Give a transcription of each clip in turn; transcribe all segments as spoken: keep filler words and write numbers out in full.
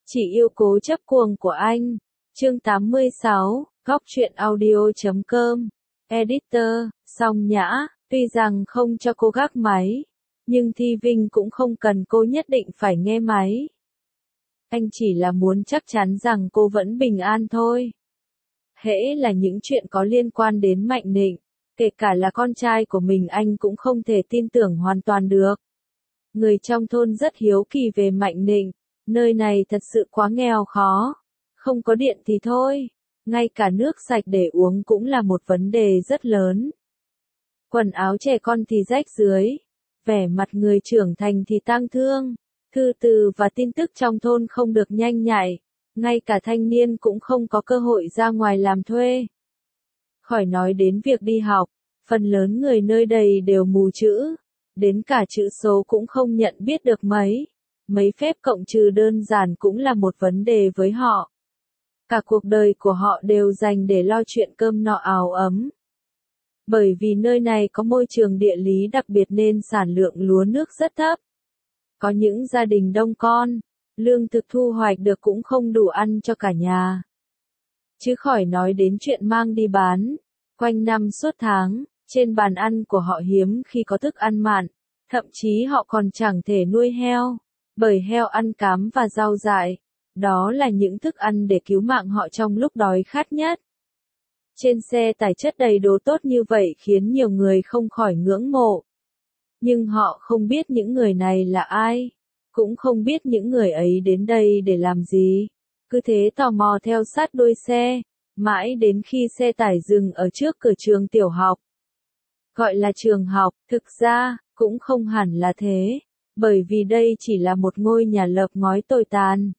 Chỉ yêu cố chấp cuồng của anh. Chương tám mươi sáu, góc truyện audio chấm com. Editor, Song Nhã, tuy rằng không cho cô gác máy, nhưng Thi Vinh cũng không cần cô nhất định phải nghe máy. Anh chỉ là muốn chắc chắn rằng cô vẫn bình an thôi. Hễ là những chuyện có liên quan đến Mạnh Nịnh, kể cả là con trai của mình anh cũng không thể tin tưởng hoàn toàn được. Người trong thôn rất hiếu kỳ về Mạnh Nịnh, nơi này thật sự quá nghèo khó. Không có điện thì thôi, ngay cả nước sạch để uống cũng là một vấn đề rất lớn. Quần áo trẻ con thì rách rưới, vẻ mặt người trưởng thành thì tang thương, thư từ và tin tức trong thôn không được nhanh nhạy, ngay cả thanh niên cũng không có cơ hội ra ngoài làm thuê. Khỏi nói đến việc đi học, phần lớn người nơi đây đều mù chữ, đến cả chữ số cũng không nhận biết được mấy. Mấy phép cộng trừ đơn giản cũng là một vấn đề với họ. Cả cuộc đời của họ đều dành để lo chuyện cơm no áo ấm. Bởi vì nơi này có môi trường địa lý đặc biệt nên sản lượng lúa nước rất thấp. Có những gia đình đông con, lương thực thu hoạch được cũng không đủ ăn cho cả nhà. Chứ khỏi nói đến chuyện mang đi bán, quanh năm suốt tháng, trên bàn ăn của họ hiếm khi có thức ăn mặn, thậm chí họ còn chẳng thể nuôi heo. Bởi heo ăn cám và rau dại, đó là những thức ăn để cứu mạng họ trong lúc đói khát nhất. Trên xe tải chất đầy đồ tốt như vậy khiến nhiều người không khỏi ngưỡng mộ. Nhưng họ không biết những người này là ai, cũng không biết những người ấy đến đây để làm gì. Cứ thế tò mò theo sát đuôi xe, mãi đến khi xe tải dừng ở trước cửa trường tiểu học. Gọi là trường học, thực ra, cũng không hẳn là thế. Bởi vì đây chỉ là một ngôi nhà lợp ngói tồi tàn.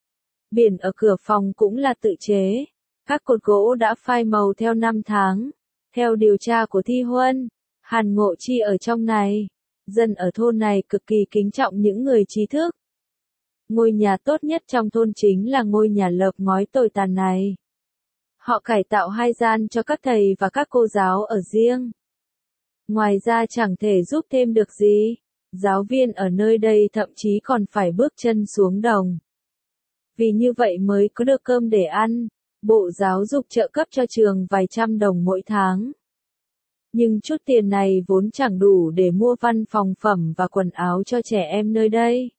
Biển ở cửa phòng cũng là tự chế. Các cột gỗ đã phai màu theo năm tháng. Theo điều tra của Thi Huân, Hàn Ngộ Chi ở trong này. Dân ở thôn này cực kỳ kính trọng những người trí thức. Ngôi nhà tốt nhất trong thôn chính là ngôi nhà lợp ngói tồi tàn này. Họ cải tạo hai gian cho các thầy và các cô giáo ở riêng. Ngoài ra chẳng thể giúp thêm được gì. Giáo viên ở nơi đây thậm chí còn phải bước chân xuống đồng. Vì như vậy mới có được cơm để ăn, Bộ Giáo dục trợ cấp cho trường vài trăm đồng mỗi tháng. Nhưng chút tiền này vốn chẳng đủ để mua văn phòng phẩm và quần áo cho trẻ em nơi đây.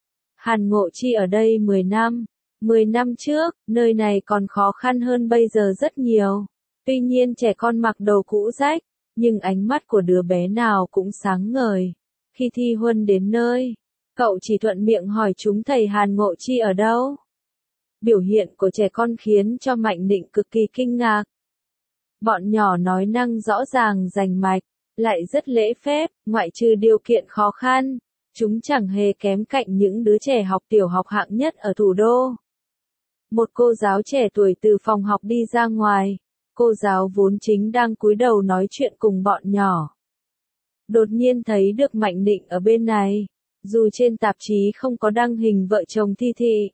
Hàn Ngộ Chi ở đây mười năm. mười năm trước, nơi này còn khó khăn hơn bây giờ rất nhiều. Tuy nhiên trẻ con mặc đồ cũ rách, nhưng ánh mắt của đứa bé nào cũng sáng ngời. Khi Thi Huân đến nơi, cậu chỉ thuận miệng hỏi chúng thầy Hàn Ngộ Chi ở đâu. Biểu hiện của trẻ con khiến cho Mạnh Nịnh cực kỳ kinh ngạc. Bọn nhỏ nói năng rõ ràng rành mạch, lại rất lễ phép, ngoại trừ điều kiện khó khăn, chúng chẳng hề kém cạnh những đứa trẻ học tiểu học hạng nhất ở thủ đô. Một cô giáo trẻ tuổi từ phòng học đi ra ngoài, cô giáo vốn chính đang cúi đầu nói chuyện cùng bọn nhỏ. Đột nhiên thấy được Mạnh Nịnh ở bên này, dù trên tạp chí không có đăng hình vợ chồng Thi Thị,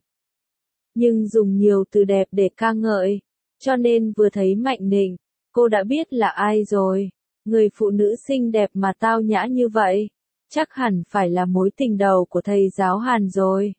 nhưng dùng nhiều từ đẹp để ca ngợi, cho nên vừa thấy Mạnh Nịnh, cô đã biết là ai rồi. Người phụ nữ xinh đẹp mà tao nhã như vậy, chắc hẳn phải là mối tình đầu của thầy giáo Hàn rồi.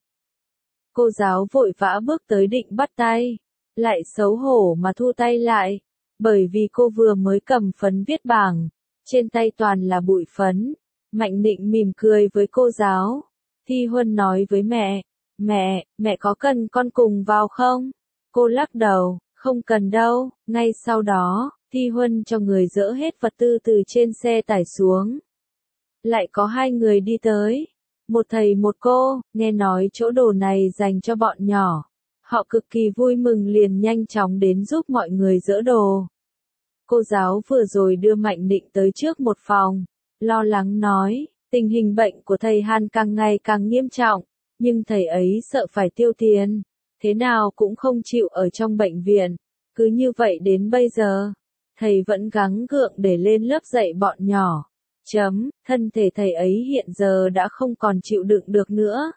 Cô giáo vội vã bước tới định bắt tay, lại xấu hổ mà thu tay lại, bởi vì cô vừa mới cầm phấn viết bảng. Trên tay toàn là bụi phấn. Mạnh Nịnh mỉm cười với cô giáo. Thi Huân nói với mẹ, mẹ, mẹ có cần con cùng vào không? Cô lắc đầu, không cần đâu. Ngay sau đó, Thi Huân cho người dỡ hết vật tư từ trên xe tải xuống. Lại có hai người đi tới. Một thầy một cô, nghe nói chỗ đồ này dành cho bọn nhỏ. Họ cực kỳ vui mừng liền nhanh chóng đến giúp mọi người dỡ đồ. Cô giáo vừa rồi đưa Mạnh Nịnh tới trước một phòng, lo lắng nói, tình hình bệnh của thầy Hàn càng ngày càng nghiêm trọng, nhưng thầy ấy sợ phải tiêu tiền, thế nào cũng không chịu ở trong bệnh viện, cứ như vậy đến bây giờ, thầy vẫn gắng gượng để lên lớp dạy bọn nhỏ. Chấm, thân thể thầy ấy hiện giờ đã không còn chịu đựng được nữa.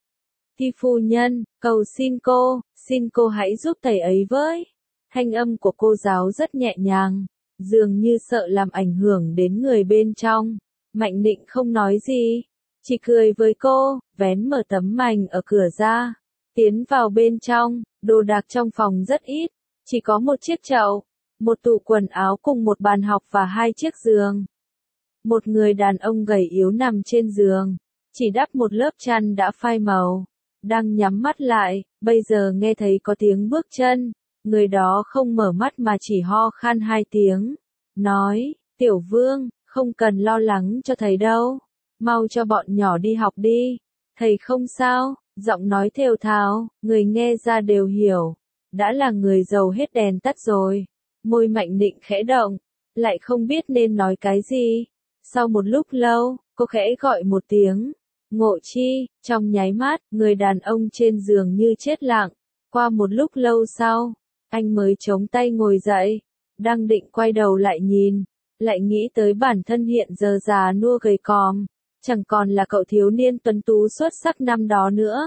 Thi phu nhân, cầu xin cô, xin cô hãy giúp thầy ấy với. Thanh âm của cô giáo rất nhẹ nhàng, dường như sợ làm ảnh hưởng đến người bên trong. Mạnh Nịnh không nói gì, chỉ cười với cô, vén mở tấm mành ở cửa ra. Tiến vào bên trong, đồ đạc trong phòng rất ít, chỉ có một chiếc chậu, một tủ quần áo cùng một bàn học và hai chiếc giường. Một người đàn ông gầy yếu nằm trên giường, chỉ đắp một lớp chăn đã phai màu, đang nhắm mắt lại, bây giờ nghe thấy có tiếng bước chân, người đó không mở mắt mà chỉ ho khan hai tiếng, nói, Tiểu Vương, không cần lo lắng cho thầy đâu, mau cho bọn nhỏ đi học đi, thầy không sao, giọng nói thều thào, người nghe ra đều hiểu, đã là người giàu hết đèn tắt rồi, môi Mạnh Nịnh khẽ động, lại không biết nên nói cái gì. Sau một lúc lâu, cô khẽ gọi một tiếng, Ngộ Chi, trong nháy mắt, người đàn ông trên giường như chết lặng, qua một lúc lâu sau, anh mới chống tay ngồi dậy, đang định quay đầu lại nhìn, lại nghĩ tới bản thân hiện giờ già nua gầy còm, chẳng còn là cậu thiếu niên tuấn tú xuất sắc năm đó nữa.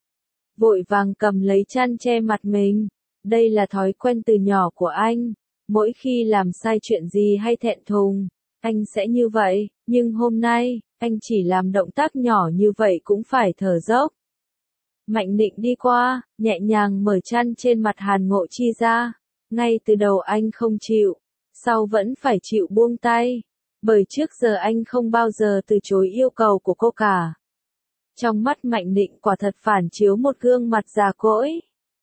Vội vàng cầm lấy chăn che mặt mình, đây là thói quen từ nhỏ của anh, mỗi khi làm sai chuyện gì hay thẹn thùng, anh sẽ như vậy, nhưng hôm nay, anh chỉ làm động tác nhỏ như vậy cũng phải thở dốc. Mạnh Nịnh đi qua, nhẹ nhàng mở chăn trên mặt Hàn Ngộ Chi ra, ngay từ đầu anh không chịu, sau vẫn phải chịu buông tay, bởi trước giờ anh không bao giờ từ chối yêu cầu của cô cả. Trong mắt Mạnh Nịnh quả thật phản chiếu một gương mặt già cỗi,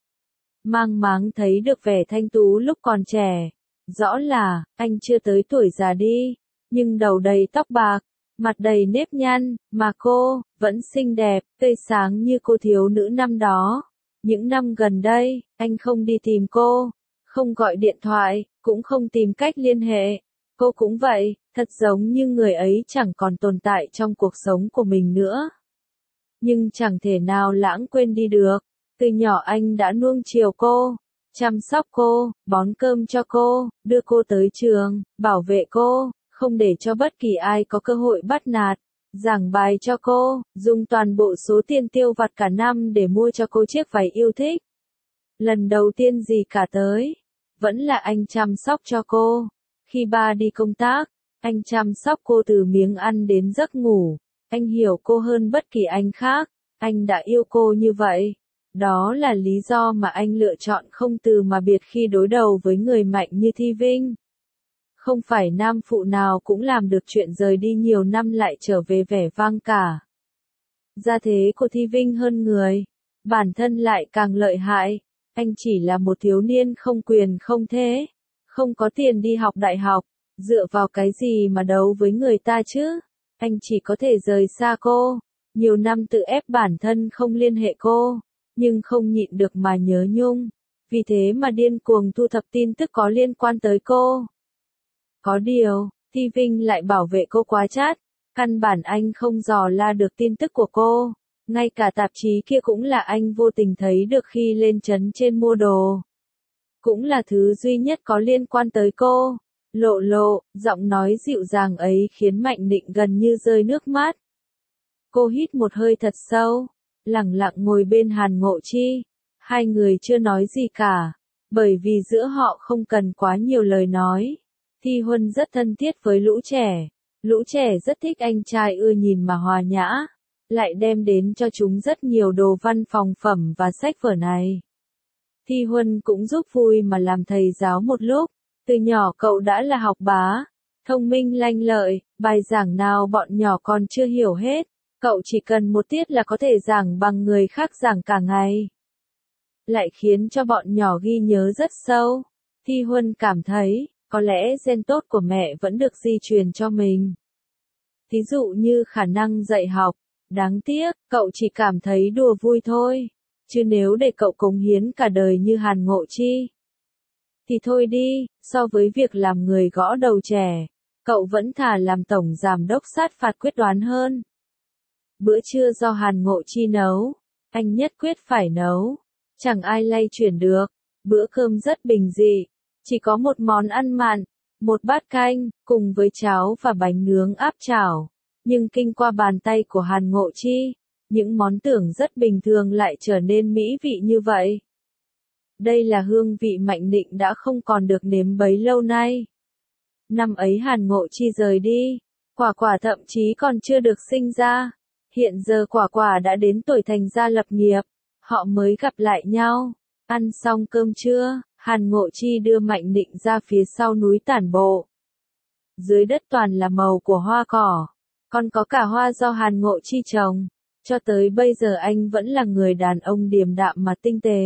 mang máng thấy được vẻ thanh tú lúc còn trẻ, rõ là, anh chưa tới tuổi già đi, nhưng đầu đầy tóc bạc, mặt đầy nếp nhăn, mà cô, vẫn xinh đẹp, tươi sáng như cô thiếu nữ năm đó. Những năm gần đây, anh không đi tìm cô, không gọi điện thoại, cũng không tìm cách liên hệ. Cô cũng vậy, thật giống như người ấy chẳng còn tồn tại trong cuộc sống của mình nữa. Nhưng chẳng thể nào lãng quên đi được, từ nhỏ anh đã nuông chiều cô, chăm sóc cô, bón cơm cho cô, đưa cô tới trường, bảo vệ cô, không để cho bất kỳ ai có cơ hội bắt nạt, giảng bài cho cô, dùng toàn bộ số tiền tiêu vặt cả năm để mua cho cô chiếc váy yêu thích. Lần đầu tiên gì cả tới, vẫn là anh chăm sóc cho cô. Khi ba đi công tác, anh chăm sóc cô từ miếng ăn đến giấc ngủ, anh hiểu cô hơn bất kỳ anh khác, anh đã yêu cô như vậy. Đó là lý do mà anh lựa chọn không từ mà biệt khi đối đầu với người mạnh như Thi Vinh. Không phải nam phụ nào cũng làm được chuyện rời đi nhiều năm lại trở về vẻ vang cả. Gia thế của Thi Vinh hơn người, bản thân lại càng lợi hại, anh chỉ là một thiếu niên không quyền không thế, không có tiền đi học đại học, dựa vào cái gì mà đấu với người ta chứ, anh chỉ có thể rời xa cô, nhiều năm tự ép bản thân không liên hệ cô, nhưng không nhịn được mà nhớ nhung, vì thế mà điên cuồng thu thập tin tức có liên quan tới cô. Có điều, Thi Vinh lại bảo vệ cô quá chát, căn bản anh không dò la được tin tức của cô, ngay cả tạp chí kia cũng là anh vô tình thấy được khi lên trấn trên mua đồ. Cũng là thứ duy nhất có liên quan tới cô. Lộ lộ, giọng nói dịu dàng ấy khiến Mạnh Nịnh gần như rơi nước mắt. Cô hít một hơi thật sâu, lặng lặng ngồi bên Hàn Ngộ Chi. Hai người chưa nói gì cả, bởi vì giữa họ không cần quá nhiều lời nói. Thi Huân rất thân thiết với lũ trẻ, lũ trẻ rất thích anh trai ưa nhìn mà hòa nhã, lại đem đến cho chúng rất nhiều đồ văn phòng phẩm và sách vở này. Thi Huân cũng giúp vui mà làm thầy giáo một lúc, từ nhỏ cậu đã là học bá, thông minh lanh lợi, bài giảng nào bọn nhỏ còn chưa hiểu hết, cậu chỉ cần một tiết là có thể giảng bằng người khác giảng cả ngày. Lại khiến cho bọn nhỏ ghi nhớ rất sâu. Thi Huân cảm thấy, có lẽ gen tốt của mẹ vẫn được di truyền cho mình. Ví dụ như khả năng dạy học, đáng tiếc, cậu chỉ cảm thấy đùa vui thôi, chứ nếu để cậu cống hiến cả đời như Hàn Ngộ Chi, thì thôi đi, so với việc làm người gõ đầu trẻ, cậu vẫn thà làm tổng giám đốc sát phạt quyết đoán hơn. Bữa trưa do Hàn Ngộ Chi nấu, anh nhất quyết phải nấu, chẳng ai lay chuyển được, bữa cơm rất bình dị, chỉ có một món ăn mặn, một bát canh, cùng với cháo và bánh nướng áp chảo, nhưng kinh qua bàn tay của Hàn Ngộ Chi, những món tưởng rất bình thường lại trở nên mỹ vị như vậy. Đây là hương vị Mạnh Nịnh đã không còn được nếm bấy lâu nay. Năm ấy Hàn Ngộ Chi rời đi, Quả Quả thậm chí còn chưa được sinh ra. Hiện giờ Quả Quả đã đến tuổi thành gia lập nghiệp, họ mới gặp lại nhau. Ăn xong cơm trưa, Hàn Ngộ Chi đưa Mạnh Định ra phía sau núi tản bộ. Dưới đất toàn là màu của hoa cỏ, còn có cả hoa do Hàn Ngộ Chi trồng. Cho tới bây giờ anh vẫn là người đàn ông điềm đạm mà tinh tế.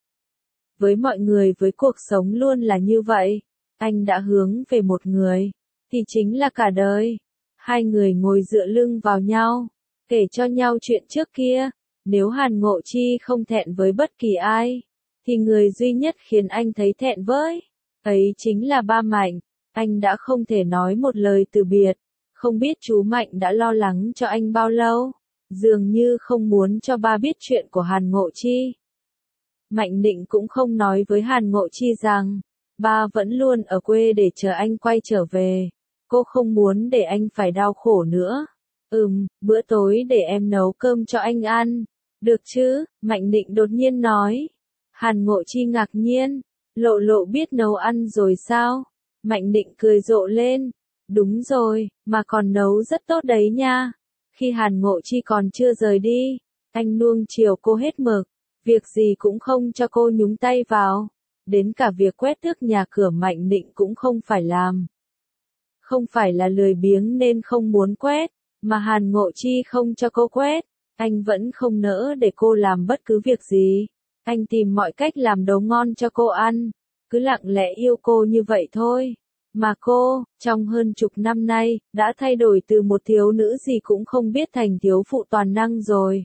Với mọi người, với cuộc sống luôn là như vậy. Anh đã hướng về một người, thì chính là cả đời. Hai người ngồi dựa lưng vào nhau, kể cho nhau chuyện trước kia. Nếu Hàn Ngộ Chi không thẹn với bất kỳ ai, thì người duy nhất khiến anh thấy thẹn với, ấy chính là ba Mạnh. Anh đã không thể nói một lời từ biệt. Không biết chú Mạnh đã lo lắng cho anh bao lâu, dường như không muốn cho ba biết chuyện của Hàn Ngộ Chi. Mạnh Định cũng không nói với Hàn Ngộ Chi rằng, ba vẫn luôn ở quê để chờ anh quay trở về. Cô không muốn để anh phải đau khổ nữa. Ừm, bữa tối để em nấu cơm cho anh ăn. Được chứ, Mạnh Định đột nhiên nói. Hàn Ngộ Chi ngạc nhiên, Lộ Lộ biết nấu ăn rồi sao? Mạnh Định cười rộ lên. Đúng rồi, mà còn nấu rất tốt đấy nha. Khi Hàn Ngộ Chi còn chưa rời đi, anh nuông chiều cô hết mực. Việc gì cũng không cho cô nhúng tay vào. Đến cả việc quét tước nhà cửa Mạnh Định cũng không phải làm. Không phải là lười biếng nên không muốn quét, mà Hàn Ngộ Chi không cho cô quét. Anh vẫn không nỡ để cô làm bất cứ việc gì. Anh tìm mọi cách làm đồ ngon cho cô ăn. Cứ lặng lẽ yêu cô như vậy thôi. Mà cô, trong hơn chục năm nay, đã thay đổi từ một thiếu nữ gì cũng không biết thành thiếu phụ toàn năng rồi.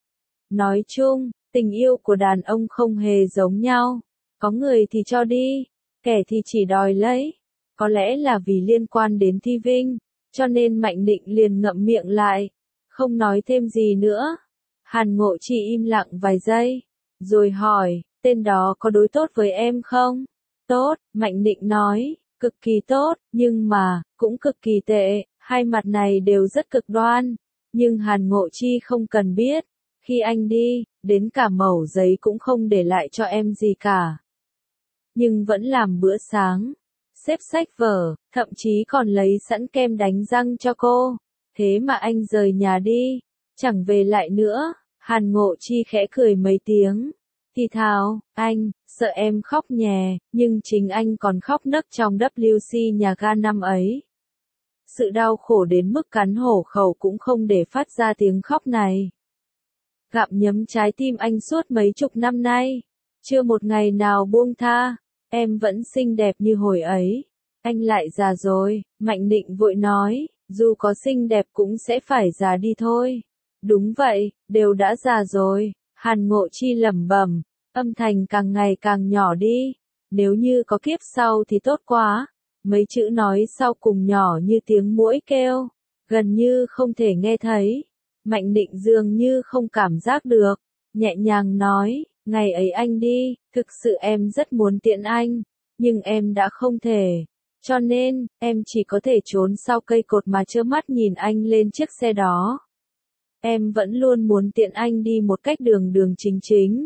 Nói chung, tình yêu của đàn ông không hề giống nhau. Có người thì cho đi, kẻ thì chỉ đòi lấy. Có lẽ là vì liên quan đến Thi Vinh, cho nên Mạnh Định liền ngậm miệng lại, không nói thêm gì nữa. Hàn Ngộ Chi im lặng vài giây, rồi hỏi, tên đó có đối tốt với em không? Tốt, Mạnh Định nói, cực kỳ tốt, nhưng mà, cũng cực kỳ tệ, hai mặt này đều rất cực đoan. Nhưng Hàn Ngộ Chi không cần biết, khi anh đi, đến cả mẩu giấy cũng không để lại cho em gì cả. Nhưng vẫn làm bữa sáng, xếp sách vở, thậm chí còn lấy sẵn kem đánh răng cho cô. Thế mà anh rời nhà đi, chẳng về lại nữa. Hàn Ngộ Chi khẽ cười mấy tiếng, thì thào, anh, sợ em khóc nhè, nhưng chính anh còn khóc nấc trong W C nhà ga năm ấy. Sự đau khổ đến mức cắn hổ khẩu cũng không để phát ra tiếng khóc này. Gặm nhấm trái tim anh suốt mấy chục năm nay, chưa một ngày nào buông tha. Em vẫn xinh đẹp như hồi ấy. Anh lại già rồi, Mạnh Định vội nói, dù có xinh đẹp cũng sẽ phải già đi thôi. Đúng vậy, đều đã già rồi. Hàn Ngộ Chi lẩm bẩm, âm thanh càng ngày càng nhỏ đi. Nếu như có kiếp sau thì tốt quá. Mấy chữ nói sau cùng nhỏ như tiếng muỗi kêu, gần như không thể nghe thấy. Mạnh Định dường như không cảm giác được, nhẹ nhàng nói, ngày ấy anh đi, thực sự em rất muốn tiễn anh, nhưng em đã không thể. Cho nên, em chỉ có thể trốn sau cây cột mà trơ mắt nhìn anh lên chiếc xe đó. Em vẫn luôn muốn tiễn anh đi một cách đường đường chính chính.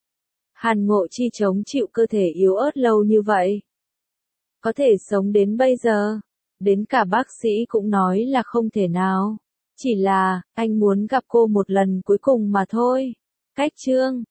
Hàn Ngộ Chi chống chịu cơ thể yếu ớt lâu như vậy. Có thể sống đến bây giờ. Đến cả bác sĩ cũng nói là không thể nào. Chỉ là, anh muốn gặp cô một lần cuối cùng mà thôi. Cách chương